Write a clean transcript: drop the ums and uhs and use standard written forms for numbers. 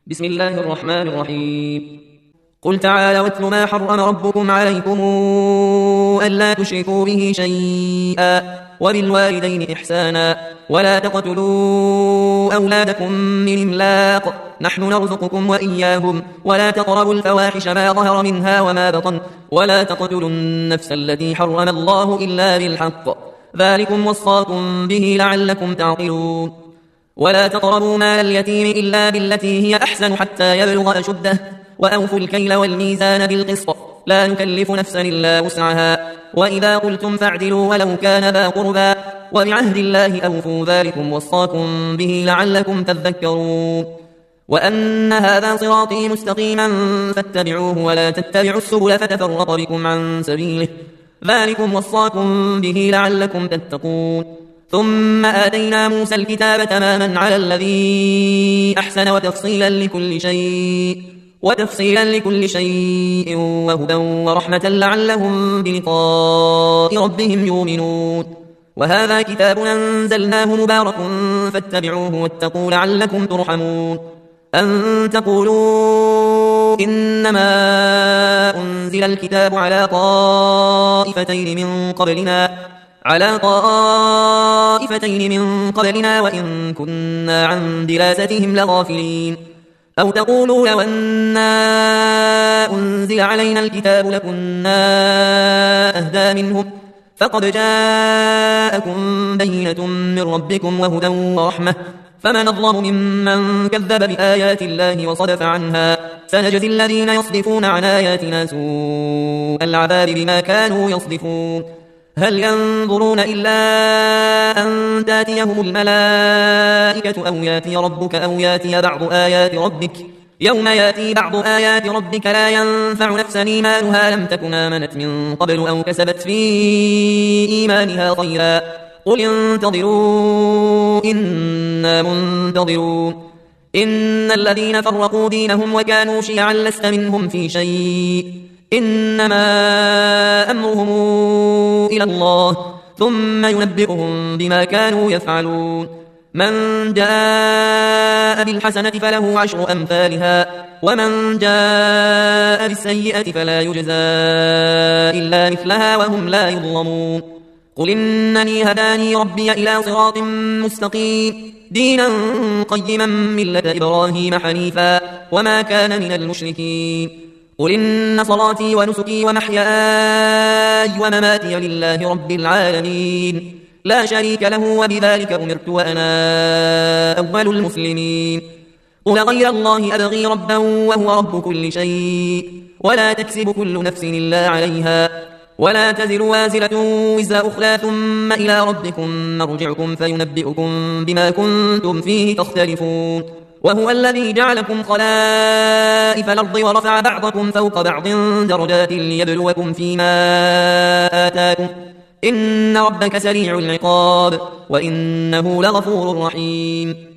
بسم الله الرحمن الرحيم. قل تعالوا واتل ما حرم ربكم عليكم ألا تشركوا به شيئا وبالوالدين إحسانا ولا تقتلوا أولادكم من إملاق نحن نرزقكم وإياهم ولا تقربوا الفواحش ما ظهر منها وما بطن ولا تقتلوا النفس التي حرم الله إلا بالحق ذلكم وصاكم به لعلكم تعقلون. ولا تقربوا مال اليتيم إلا بالتي هي أحسن حتى يبلغ أشده وأوفوا الكيل والميزان بالقسط لا نكلف نفسا إلا وسعها وإذا قلتم فاعدلوا ولو كان ذا قربى وبعهد الله أوفوا ذلكم وصاكم به لعلكم تذكرون. وأن هذا صراطي مستقيما فاتبعوه ولا تتبعوا السبل فتفرق بكم عن سبيله ذلكم وصاكم به لعلكم تتقون. ثم آتينا موسى الكتاب تماما على الذي أحسن وتفصيلا لكل شيء وهدى ورحمة لعلهم بلقاء ربهم يؤمنون. وهذا كتاب أنزلناه مبارك فاتبعوه واتقوا لعلكم ترحمون. أن تقولوا إنما أنزل الكتاب على طائفتين من قبلنا وإن كنا عن دراستهم لغافلين. أو تقولوا لو أنا أنزل علينا الكتاب لكنا أهدى منهم فقد جاءكم بينة من ربكم وهدى ورحمة فمن أظلم ممن كذب بآيات الله وصدف عنها سنجزي الذين يصدفون عن آياتنا سوء العذاب بما كانوا يصدفون. هل ينظرون إلا أن تاتيهم الملائكة أو ياتي ربك أو ياتي بعض آيات ربك يوم ياتي بعض آيات ربك لا ينفع نفسا إيمانها لم تكن آمنت من قبل أو كسبت في إيمانها خيرا قل انتظروا إنا منتظرون. إن الذين فرقوا دينهم وكانوا شيعا لست منهم في شيء إنما أمرهم إلى الله ثم ينبئهم بما كانوا يفعلون. من جاء بالحسنة فله 10 أمثالها ومن جاء بالسيئة فلا يجزى إلا مثلها وهم لا يظلمون. قل إنني هداني ربي إلى صراط مستقيم دينا قيما ملة إبراهيم حنيفا وما كان من المشركين. قل إن صلاتي ونسكي ومحياي ومماتي لله رب العالمين لا شريك له وبذلك أمرت وأنا أول المسلمين. قل غير الله أبغي ربا وهو رب كل شيء ولا تكسب كل نفس إلا عليها ولا تزر وازرة وزر أخرى ثم إلى ربكم مرجعكم فينبئكم بما كنتم فيه تختلفون. وهو الذي جعلكم خلائف الأرض ورفع بعضكم فوق بعض درجات ليبلوكم فيما آتاكم إن ربك سريع العقاب وإنه لغفور رحيم.